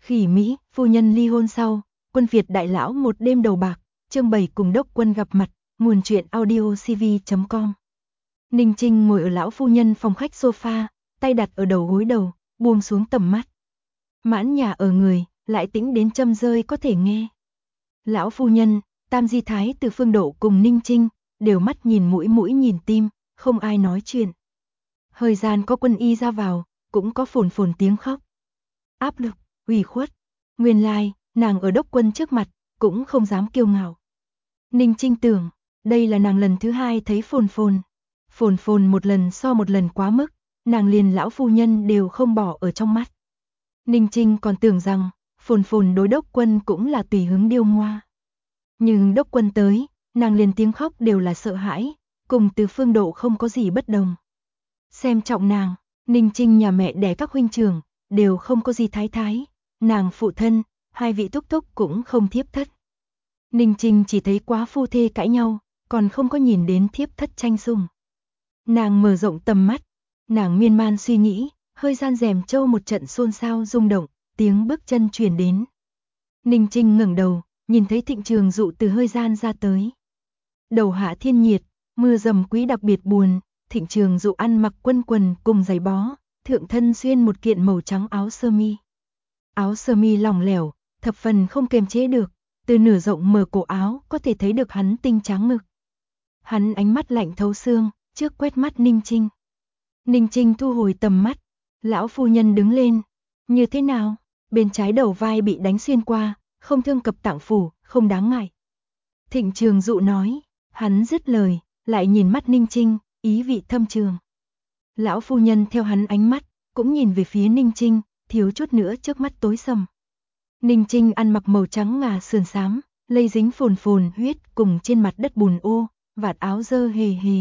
Khỉ Mỹ, phu nhân ly hôn sau, quân Việt đại lão một đêm đầu bạc, chương 7 cùng đốc quân gặp mặt, nguồn truyện audio cv.com. Ninh Trinh ngồi ở lão phu nhân phòng khách sofa, tay đặt ở đầu gối đầu, buông xuống tầm mắt. Mãn nhà ở người, lại tĩnh đến châm rơi có thể nghe. Lão phu nhân, Tam Di Thái từ Phương Độ cùng Ninh Trinh, đều mắt nhìn mũi nhìn tim, không ai nói chuyện. Hơi gian có quân y ra vào, cũng có phồn phồn tiếng khóc. Áp lực, ủy khuất, nguyên lai, nàng ở đốc quân trước mặt, cũng không dám kiêu ngạo. Ninh Trinh tưởng, đây là nàng lần thứ hai thấy phồn phồn. Phồn phồn một lần so một lần quá mức, nàng liền lão phu nhân đều không bỏ ở trong mắt. Ninh Trinh còn tưởng rằng, phồn phồn đối đốc quân cũng là tùy hứng điêu ngoa. Nhưng đốc quân tới, nàng liền tiếng khóc đều là sợ hãi, cùng từ Phương Độ không có gì bất đồng. Xem trọng nàng, Ninh Trinh nhà mẹ đẻ các huynh trưởng, đều không có gì thái thái, nàng phụ thân, hai vị thúc thúc cũng không thiếp thất. Ninh Trinh chỉ thấy quá phu thê cãi nhau, còn không có nhìn đến thiếp thất tranh sủng. Nàng mở rộng tầm mắt, nàng miên man suy nghĩ, hơi gian rèm châu một trận xôn xao rung động, tiếng bước chân truyền đến. Ninh Trinh ngẩng đầu, nhìn thấy Thịnh Trường Dụ từ hơi gian ra tới. Đầu hạ thiên nhiệt, mưa dầm quý đặc biệt buồn, Thịnh Trường Dụ ăn mặc quân quần cùng giày bó, thượng thân xuyên một kiện màu trắng áo sơ mi. Áo sơ mi lỏng lẻo, thập phần không kềm chế được, từ nửa rộng mở cổ áo có thể thấy được hắn tinh trắng ngực. Hắn ánh mắt lạnh thấu xương, trước quét mắt Ninh Trinh. Ninh Trinh thu hồi tầm mắt, lão phu nhân đứng lên. Như thế nào? Bên trái đầu vai bị đánh xuyên qua, không thương cập tạng phủ, không đáng ngại. Thịnh Trường Dụ nói, hắn dứt lời, lại nhìn mắt Ninh Trinh, ý vị thâm trường. Lão phu nhân theo hắn ánh mắt, cũng nhìn về phía Ninh Trinh, thiếu chút nữa trước mắt tối sầm. Ninh Trinh ăn mặc màu trắng ngà sườn xám, lây dính phồn phồn huyết cùng trên mặt đất bùn ô, vạt áo dơ hề hề.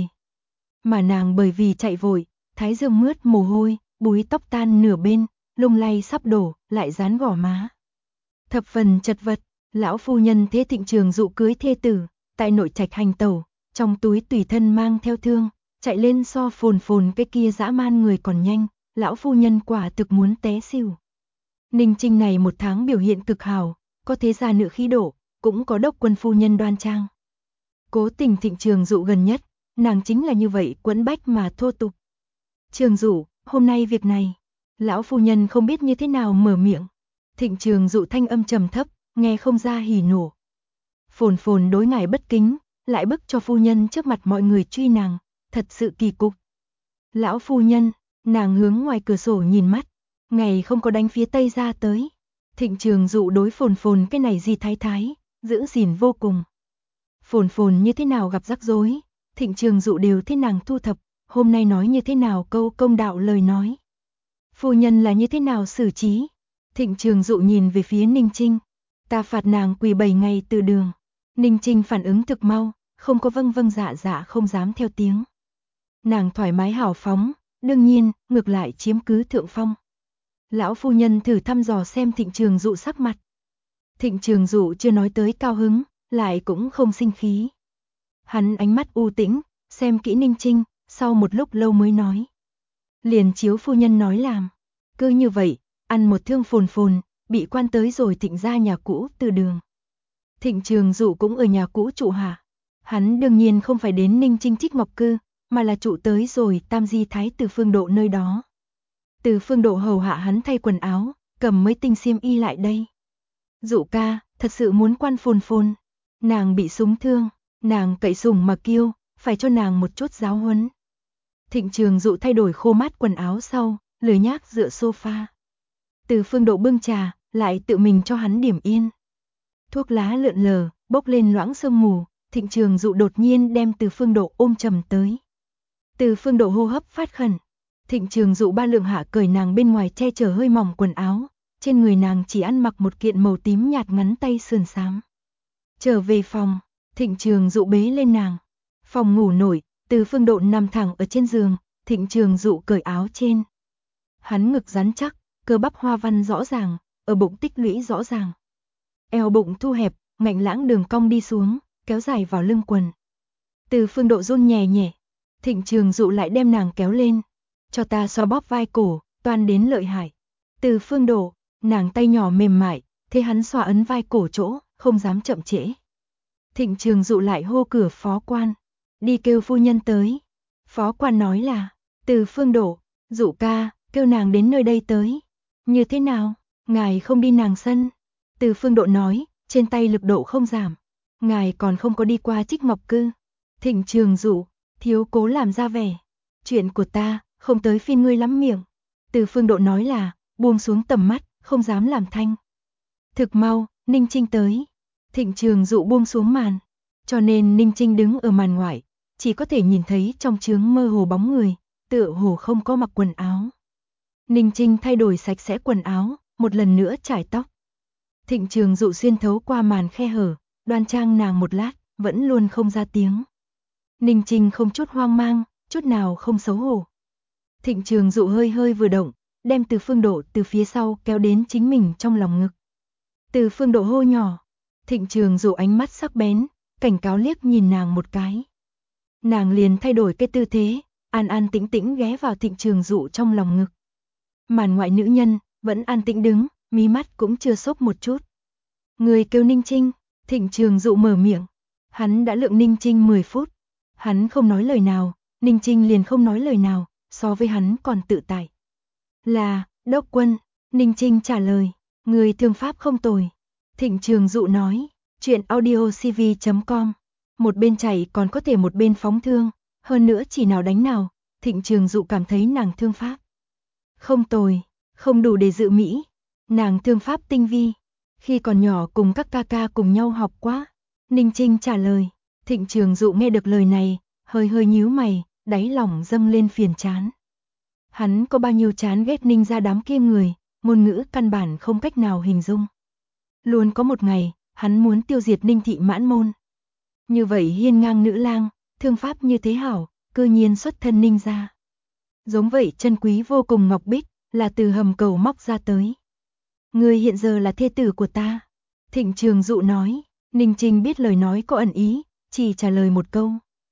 Mà nàng bởi vì chạy vội, thái dương mướt mồ hôi, búi tóc tan nửa bên, lung lay sắp đổ, lại dán gò má. Thập phần chật vật, lão phu nhân thế Thịnh Trường Dụ cưới thê tử, tại nội trạch hành tẩu, trong túi tùy thân mang theo thương, chạy lên so phồn phồn cái kia dã man người còn nhanh, lão phu nhân quả thực muốn té xỉu. Ninh Trinh này một tháng biểu hiện cực hảo, có thế gia nữ khí độ, cũng có đốc quân phu nhân đoan trang. Cố tình Thịnh Trường Dụ gần nhất, nàng chính là như vậy quẫn bách mà thô tục. Trường Dụ, hôm nay việc này, lão phu nhân không biết như thế nào mở miệng. Thịnh Trường Dụ thanh âm trầm thấp, nghe không ra hỉ nổ. Phồn phồn đối ngài bất kính, lại bức cho phu nhân trước mặt mọi người truy nàng, thật sự kỳ cục. Lão phu nhân, nàng hướng ngoài cửa sổ nhìn mắt, ngày không có đánh phía tây ra tới. Thịnh Trường Dụ đối phồn phồn cái này gì thái thái, giữ gìn vô cùng. Phồn phồn như thế nào gặp rắc rối, Thịnh Trường Dụ đều thế nàng thu thập, hôm nay nói như thế nào câu công đạo lời nói. Phu nhân là như thế nào xử trí. Thịnh Trường Dụ nhìn về phía Ninh Trinh, ta phạt nàng quỳ 7 ngày từ đường. Ninh Trinh phản ứng thực mau, không có vâng vâng dạ dạ không dám theo tiếng. Nàng thoải mái hào phóng, đương nhiên, ngược lại chiếm cứ thượng phong. Lão phu nhân thử thăm dò xem Thịnh Trường Dụ sắc mặt. Thịnh Trường Dụ chưa nói tới cao hứng, lại cũng không sinh khí. Hắn ánh mắt u tĩnh, xem kỹ Ninh Trinh, sau một lúc lâu mới nói. Liền chiếu phu nhân nói làm. Cứ như vậy, ăn một thương phồn phồn, bị quan tới rồi Thịnh ra nhà cũ từ đường. Thịnh Trường Dụ cũng ở nhà cũ trụ hạ. Hắn đương nhiên không phải đến Ninh Trinh Trích Ngọc Cư, mà là trụ tới rồi Tam Di Thái từ Phương Độ nơi đó. Từ Phương Độ hầu hạ hắn thay quần áo, cầm mấy tinh xiêm y lại đây. Dụ ca, thật sự muốn quan phồn phồn. Nàng bị súng thương, nàng cậy sủng mà kiêu, phải cho nàng một chút giáo huấn. Thịnh Trường Dụ thay đổi khô mát quần áo sau, lười nhác dựa sofa. Từ Phương Độ bưng trà, lại tự mình cho hắn điểm yên. Thuốc lá lượn lờ, bốc lên loãng sương mù, Thịnh Trường Dụ đột nhiên đem Từ Phương Độ ôm chầm tới. Từ Phương Độ hô hấp phát khẩn. Thịnh Trường Dụ ba lượng hạ cởi nàng bên ngoài che chở hơi mỏng quần áo, trên người nàng chỉ ăn mặc một kiện màu tím nhạt ngắn tay sườn xám. Trở về phòng, Thịnh Trường Dụ bế lên nàng. Phòng ngủ nổi, Từ Phương Độ nằm thẳng ở trên giường, Thịnh Trường Dụ cởi áo trên. Hắn ngực rắn chắc, cơ bắp hoa văn rõ ràng, ở bụng tích lũy rõ ràng. Eo bụng thu hẹp, ngạnh lãng đường cong đi xuống, kéo dài vào lưng quần. Từ Phương Độ run nhẹ nhẹ, Thịnh Trường Dụ lại đem nàng kéo lên, cho ta xoa bóp vai cổ, toan đến lợi hại. Từ Phương Độ, Nàng tay nhỏ mềm mại, thế hắn xoa ấn vai cổ chỗ, không dám chậm trễ. Thịnh Trường Dụ lại hô cửa phó quan, đi kêu phu nhân tới. Phó quan nói là, Từ Phương Độ, Dụ ca, kêu nàng đến nơi đây tới. Như thế nào, ngài không đi nàng sân? Từ Phương Độ nói, trên tay lực độ không giảm. Ngài còn không có đi qua Trích Ngọc Cư. Thịnh Trường Dụ, thiếu cố làm ra vẻ. Chuyện của ta, không tới phiên ngươi lắm miệng. Từ Phương Độ nói là, buông xuống tầm mắt, không dám làm thanh. Thực mau, Ninh Trinh tới. Thịnh Trường Dụ buông xuống màn. Cho nên Ninh Trinh đứng ở màn ngoại, chỉ có thể nhìn thấy trong chướng mơ hồ bóng người, tựa hồ không có mặc quần áo. Ninh Trinh thay đổi sạch sẽ quần áo, một lần nữa chải tóc. Thịnh Trường Dụ xuyên thấu qua màn khe hở, đoan trang nàng một lát, vẫn luôn không ra tiếng. Ninh Trinh không chút hoang mang, chút nào không xấu hổ. Thịnh Trường Dụ hơi hơi vừa động, đem Từ Phương Độ từ phía sau kéo đến chính mình trong lòng ngực. Từ Phương Độ hô nhỏ. Thịnh Trường Dụ ánh mắt sắc bén, cảnh cáo liếc nhìn nàng một cái. Nàng liền thay đổi cái tư thế, an an tĩnh tĩnh ghé vào Thịnh Trường Dụ trong lòng ngực. Màn ngoại nữ nhân, vẫn an tĩnh đứng, mí mắt cũng chưa xốp một chút. Người kêu Ninh Trinh, Thịnh Trường Dụ mở miệng. Hắn đã lượng Ninh Trinh 10 phút. Hắn không nói lời nào, Ninh Trinh liền không nói lời nào, so với hắn còn tự tại. Là, đốc quân, Ninh Trinh trả lời, người thương pháp không tồi. Thịnh Trường Dụ nói, chuyện audiocv.com, một bên chạy còn có thể một bên phóng thương, hơn nữa chỉ nào đánh nào, Thịnh Trường Dụ cảm thấy nàng thương pháp không tồi, không đủ để dự mỹ, nàng thương pháp tinh vi, khi còn nhỏ cùng các ca ca cùng nhau học quá. Ninh Trinh trả lời, Thịnh Trường Dụ nghe được lời này, hơi hơi nhíu mày, đáy lòng dâng lên phiền chán. Hắn có bao nhiêu chán ghét Ninh gia đám kia người, ngôn ngữ căn bản không cách nào hình dung. Luôn có một ngày, hắn muốn tiêu diệt Ninh thị mãn môn. Như vậy hiên ngang nữ lang, thương pháp như thế hảo, cư nhiên xuất thân Ninh gia. Giống vậy chân quý vô cùng ngọc bích, là từ hầm cầu móc ra tới. Ngươi hiện giờ là thê tử của ta. Thịnh Trường Dụ nói, Ninh Trinh biết lời nói có ẩn ý, chỉ trả lời một câu.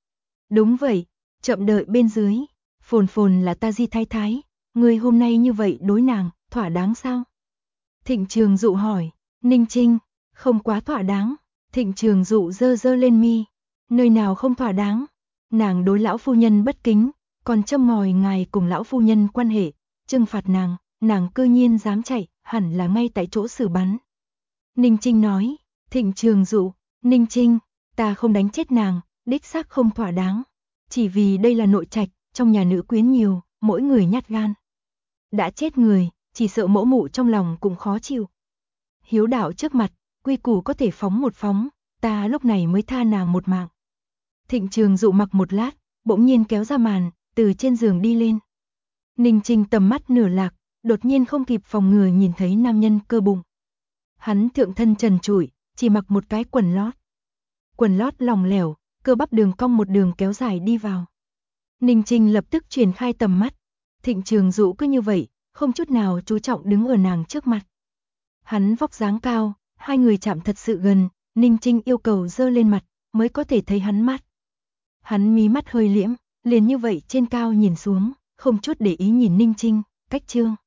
Đúng vậy, chậm đợi bên dưới, Phồn Phồn là ta Di thái thái, ngươi hôm nay như vậy đối nàng, thỏa đáng sao? Thịnh Trường Dụ hỏi, Ninh Trinh, không quá thỏa đáng. Thịnh Trường Dụ giơ giơ lên mi, nơi nào không thỏa đáng? Nàng đối lão phu nhân bất kính, còn châm ngòi ngài cùng lão phu nhân quan hệ, trừng phạt nàng cư nhiên dám chạy, hẳn là ngay tại chỗ xử bắn. Ninh Trinh nói, Thịnh Trường Dụ, Ninh Trinh, ta không đánh chết nàng, đích xác không thỏa đáng. Chỉ vì đây là nội trạch, trong nhà nữ quyến nhiều, mỗi người nhát gan. Đã chết người, chỉ sợ mẫu mụ trong lòng cũng khó chịu. Hiếu đạo trước mặt, quy củ có thể phóng một phóng, ta lúc này mới tha nàng một mạng. Thịnh Trường Dụ mặc một lát, bỗng nhiên kéo ra màn, từ trên giường đi lên. Ninh Trinh tầm mắt nửa lạc, đột nhiên không kịp phòng ngừa nhìn thấy nam nhân cơ bụng. Hắn thượng thân trần trụi, chỉ mặc một cái quần lót. Quần lót lỏng lẻo, cơ bắp đường cong một đường kéo dài đi vào. Ninh Trinh lập tức chuyển khai tầm mắt. Thịnh Trường Dụ cứ như vậy, không chút nào chú trọng đứng ở nàng trước mặt. Hắn vóc dáng cao, hai người chạm thật sự gần, Ninh Trinh yêu cầu giơ lên mặt, mới có thể thấy hắn mắt. Hắn mí mắt hơi liễm, liền như vậy trên cao nhìn xuống, không chút để ý nhìn Ninh Trinh, cách trương.